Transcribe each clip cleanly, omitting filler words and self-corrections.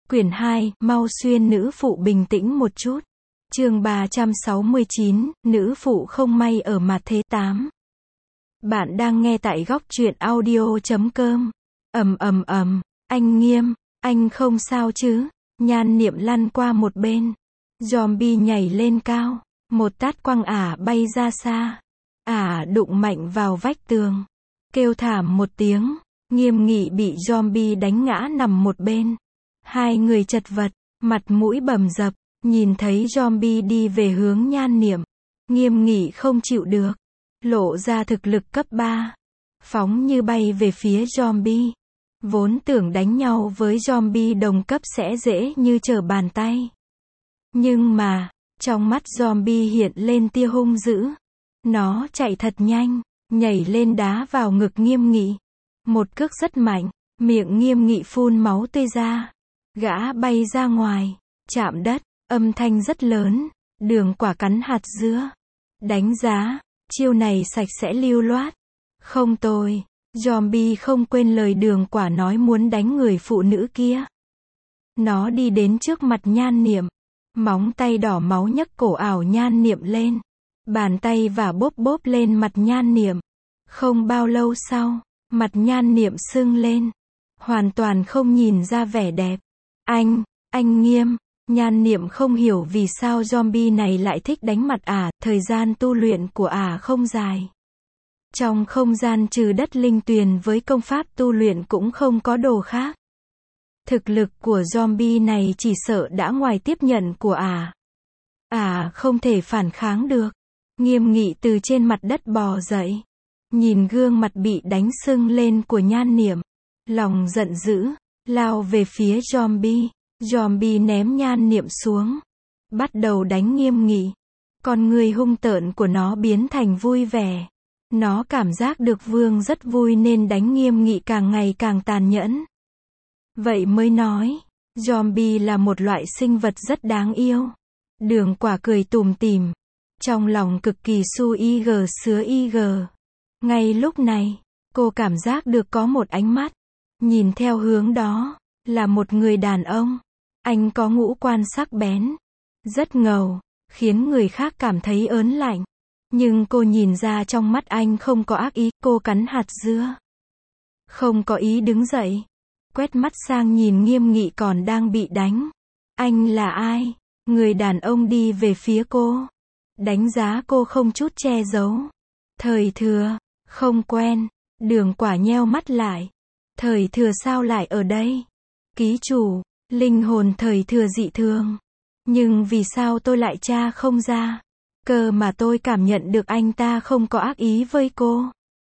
Quyển 2, mau xuyên nữ phụ bình tĩnh một chút. Chương 369, nữ phụ không may ở mặt thế 8. Bạn đang nghe tại góc truyện audio.com. Anh Nghiêm, anh không sao chứ? Nhan Niệm lăn qua một bên. Zombie nhảy lên cao, một tát quăng ả bay ra xa. Ả đụng mạnh vào vách tường, kêu thảm một tiếng. Nghiêm Nghị bị zombie đánh ngã nằm một bên. Hai người chật vật, mặt mũi bầm dập, nhìn thấy zombie đi về hướng Nhan Niệm. Nghiêm Nghị không chịu được, lộ ra thực lực cấp 3, phóng như bay về phía zombie. Vốn tưởng đánh nhau với zombie đồng cấp sẽ dễ như trở bàn tay. Nhưng mà, trong mắt zombie hiện lên tia hung dữ. Nó chạy thật nhanh, nhảy lên đá vào ngực Nghiêm Nghị. Một cước rất mạnh, miệng Nghiêm Nghị phun máu tươi ra. Gã bay ra ngoài, chạm đất, âm thanh rất lớn. Đường Quả cắn hạt dứa. Đánh giá, chiêu này sạch sẽ lưu loát. Không tồi. Zombie không quên lời Đường Quả nói muốn đánh người phụ nữ kia. Nó đi đến trước mặt Nhan Niệm. Móng tay đỏ máu nhấc cổ ảo Nhan Niệm lên. Bàn tay và bóp bóp lên mặt Nhan Niệm. Không bao lâu sau, mặt Nhan Niệm sưng lên. Hoàn toàn không nhìn ra vẻ đẹp. Anh Nghiêm. Nhan Niệm không hiểu vì sao zombie này lại thích đánh mặt ả. Thời gian tu luyện của ả không dài. Trong không gian trừ đất linh tuyền với công pháp tu luyện cũng không có đồ khác. Thực lực của zombie này chỉ sợ đã ngoài tiếp nhận của ả. Ả không thể phản kháng được. Nghiêm Nghị từ trên mặt đất bò dậy. Nhìn gương mặt bị đánh sưng lên của Nhan Niệm. Lòng giận dữ, lao về phía zombie. Zombie ném Nhan Niệm xuống. Bắt đầu đánh Nghiêm Nghị. Con người hung tợn của nó biến thành vui vẻ. Nó cảm giác được Vương rất vui nên đánh Nghiêm Nghị càng ngày càng tàn nhẫn. Vậy mới nói, zombie là một loại sinh vật rất đáng yêu. Đường Quả cười tủm tỉm. Trong lòng cực kỳ su ig sứa ig. Ngay lúc này, cô cảm giác được có một ánh mắt. Nhìn theo hướng đó, là một người đàn ông. Anh có ngũ quan sắc bén, rất ngầu, khiến người khác cảm thấy ớn lạnh. Nhưng cô nhìn ra trong mắt anh không có ác ý. Cô cắn hạt dứa, không có ý đứng dậy. Quét mắt sang nhìn Nghiêm Nghị còn đang bị đánh. Anh là ai? Người đàn ông đi về phía cô. Đánh giá cô không chút che giấu. Thời Thừa, không quen. Đường Quả nheo mắt lại. Thời Thừa sao lại ở đây? Ký chủ, linh hồn Thời Thừa dị thường. Nhưng vì sao tôi lại tra không ra? Cơ mà tôi cảm nhận được anh ta không có ác ý với cô.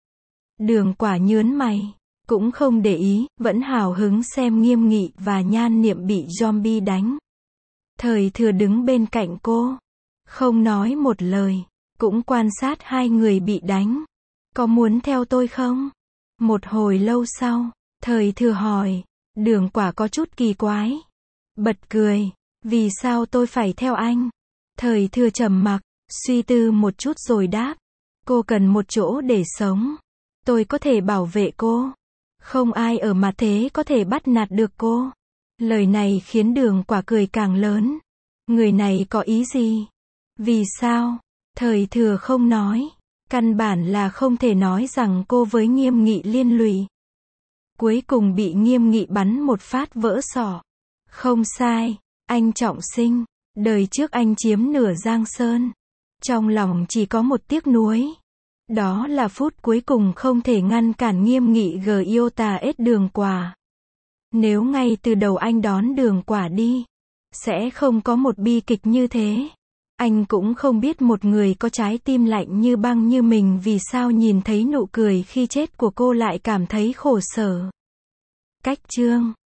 Đường Quả nhớn mày. Cũng không để ý, vẫn hào hứng xem Nghiêm Nghị và Nhan Niệm bị zombie đánh. Thời Thừa đứng bên cạnh cô. Không nói một lời. Cũng quan sát hai người bị đánh. Có muốn theo tôi không? Một hồi lâu sau, Thời Thừa hỏi. Đường Quả có chút kỳ quái. Bật cười. Vì sao tôi phải theo anh? Thời Thừa trầm mặc, suy tư một chút rồi đáp. Cô cần một chỗ để sống. Tôi có thể bảo vệ cô. Không ai ở mặt thế có thể bắt nạt được cô. Lời này khiến Đường Quả cười càng lớn. Người này có ý gì? Vì sao? Thời Thừa không nói. Căn bản là không thể nói rằng cô với Nghiêm Nghị liên lụy. Cuối cùng bị Nghiêm Nghị bắn một phát vỡ sọ. Không sai, anh trọng sinh. Đời trước anh chiếm nửa Giang Sơn. Trong lòng chỉ có một tiếc nuối. Đó là phút cuối cùng không thể ngăn cản Nghiêm Nghị Giota Đường Quả. Nếu ngay từ đầu anh đón Đường Quả đi, sẽ không có một bi kịch như thế. Anh cũng không biết một người có trái tim lạnh như băng như mình vì sao nhìn thấy nụ cười khi chết của cô lại cảm thấy khổ sở. Cách chương